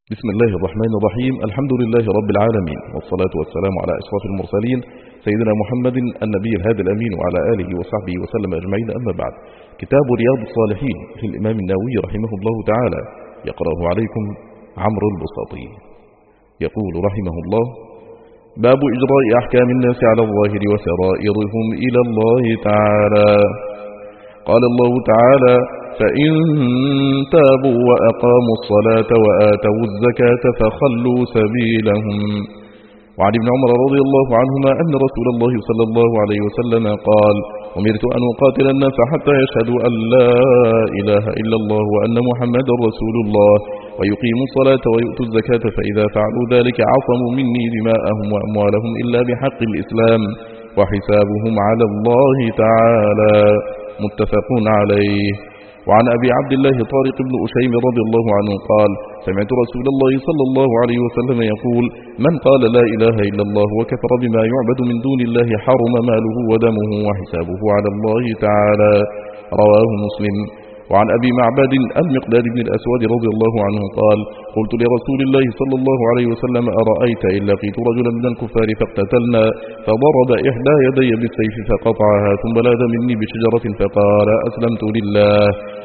بسم الله الرحمن الرحيم. الحمد لله رب العالمين، والصلاة والسلام على أشرف المرسلين سيدنا محمد النبي الهادي الأمين وعلى آله وصحبه وسلم أجمعين. أما بعد، كتاب رياض الصالحين للإمام النووي رحمه الله تعالى، يقرأه عليكم عمرو البساطي. يقول رحمه الله: باب إجراء أحكام الناس على الظاهر وسرائرهم إلى الله تعالى. قال الله تعالى: فإن تابوا وأقاموا الصلاة وآتوا الزكاة فخلوا سبيلهم. وعن ابن عمر رضي الله عنهما أن رسول الله صلى الله عليه وسلم قال: أمرت أن أقاتل الناس حتى يشهدوا أن لا إله إلا الله وأن محمدا رسول الله ويقيموا الصلاة ويؤتوا الزكاة، فإذا فعلوا ذلك عصموا مني دماءهم وأموالهم إلا بحق الإسلام وحسابهم على الله تعالى. متفق عليه. وعن أبي عبد الله طارق بن أشيم رضي الله عنه قال: سمعت رسول الله صلى الله عليه وسلم يقول: من قال لا إله إلا الله وكفر بما يعبد من دون الله حرم ماله ودمه وحسابه على الله تعالى. رواه مسلم. وعن أبي معبد المقداد بن الأسود رضي الله عنه قال: قلت لرسول الله صلى الله عليه وسلم: أرأيت إن لقيت رجلا من الكفار فاقتتلنا فضرب إحدى يدي بالسيف فقطعها ثم لاذ مني بشجرة فقال: أسلمت لله،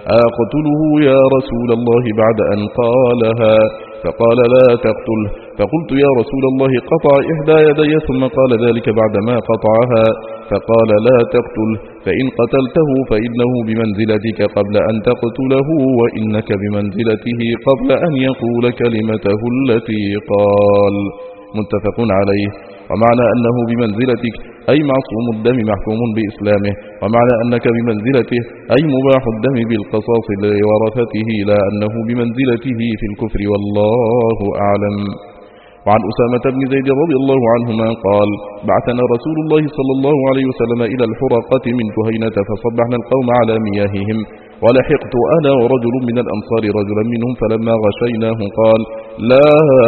أقتله يا رسول الله بعد أن قالها؟ فقال: لا تقتله. فقلت: يا رسول الله قطع إحدى يدي ثم قال ذلك بعدما قطعها. فقال: لا تقتله، فإن قتلته فإنه بمنزلتك قبل أن تقتله، وإنك بمنزلته قبل أن يقول كلمته التي قال. متفق عليه. ومعنى أنه بمنزلتك أي معصوم الدم محكوم بإسلامه، ومعنى أنك بمنزلته أي مباح الدم بالقصاص لورثته، لا أنه بمنزلته في الكفر، والله أعلم. وعن أسامة بن زيد رضي الله عنهما قال: بعثنا رسول الله صلى الله عليه وسلم إلى الحرقة من جهينة فصبحنا القوم على مياههم، ولحقت أنا ورجل من الأنصار رجلا منهم، فلما غشيناه قال: لا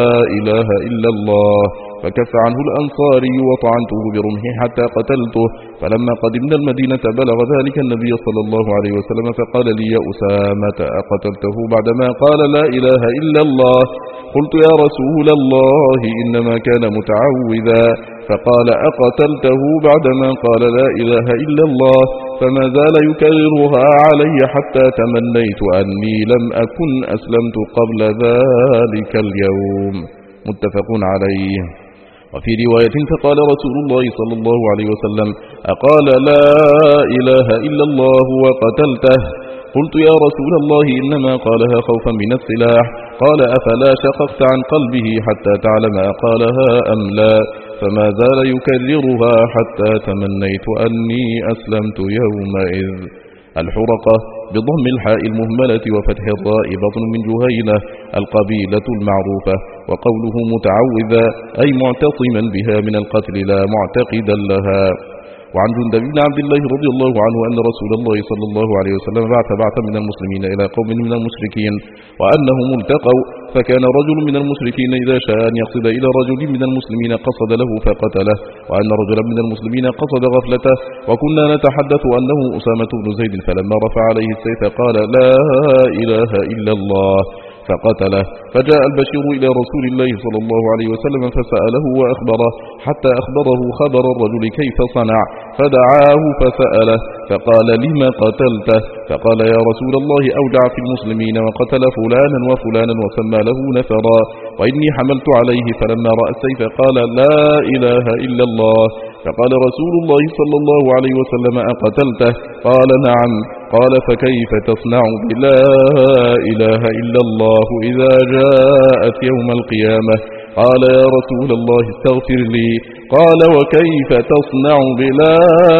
إله إلا الله، فكف عنه الأنصاري وطعنته برمحه حتى قتلته. فلما قدمنا المدينة بلغ ذلك النبي صلى الله عليه وسلم فقال لي: يا أسامة، أقتلته بعدما قال لا إله إلا الله؟ قلت: يا رسول الله إنما كان متعوذا. فقال: أقتلته بعدما قال لا إله إلا الله؟ فما زال يكررها علي حتى تمنيت أني لم أكن أسلمت قبل ذلك اليوم. متفق عليه. وفي رواية: فقال رسول الله صلى الله عليه وسلم: أقال لا إله إلا الله وقتلته؟ قلت: يا رسول الله إنما قالها خوفا من السلاح. قال: أفلا شققت عن قلبه حتى تعلم أقالها أم لا؟ فما زال يكررها حتى تمنيت أني أسلمت يومئذ. الحرقة بضم الحاء المهملة وفتح الراء بطن من جهينة القبيلة المعروفة. وقوله متعوذا أي معتصما بها من القتل لا معتقدا لها. وعن جندب بن عبد الله رضي الله عنه أن رسول الله صلى الله عليه وسلم بعث بعثا من المسلمين إلى قوم من المشركين وأنهم التقوا، فكان رجل من المشركين إذا شاء أن يقصد إلى رجل من المسلمين قصد له فقتله، وأن رجلا من المسلمين قصد غفلته، وكنا نتحدث أنه أسامة بن زيد، فلما رفع عليه السيف قال: لا إله إلا الله، فقتله. فجاء البشير إلى رسول الله صلى الله عليه وسلم فسأله وأخبره حتى أخبره خبر الرجل كيف صنع، فدعاه فسأله فقال: لم قتلته؟ فقال: يا رسول الله أودع في المسلمين وقتل فلانا وفلانا وسمى له نفرا، وإني حملت عليه، فلما رأى السيف قال: لا إله إلا الله. فقال رسول الله صلى الله عليه وسلم: أقتلته؟ قال: نعم. قال: فكيف تصنع بلا إله إلا الله إذا جاءت يوم القيامة؟ قال: يا رسول الله استغفر لي. قال: وكيف تصنع بلا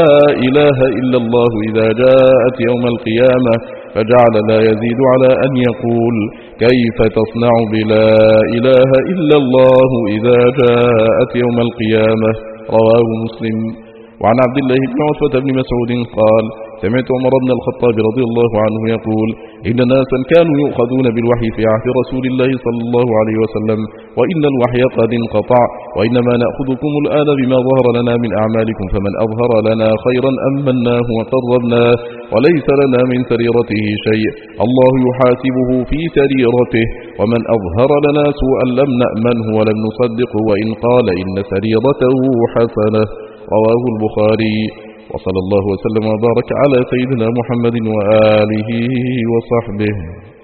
إله إلا الله إذا جاءت يوم القيامة؟ فجعل لا يزيد على أن يقول: كيف تصنع بلا إله إلا الله إذا جاءت يوم القيامة؟ رواه مسلم. وعن عبد الله بن عتبة بن مسعود قال سمعت عمر بن الخطاب رضي الله عنه يقول إن ناسا كانوا يؤخذون بالوحي في عهد رسول الله صلى الله عليه وسلم وإن الوحي قد انقطع وإنما نأخذكم الآن بما ظهر لنا من أعمالكم فمن أظهر لنا خيرا أمناه وقربناه وليس لنا من سريرته شيء الله يحاسبه في سريرته ومن أظهر لنا سوءا لم نأمنه ولم نصدقه وإن قال إن سريرته حسنة رواه البخاري وصلى الله وسلم وبارك على سيدنا محمد وآله وصحبه.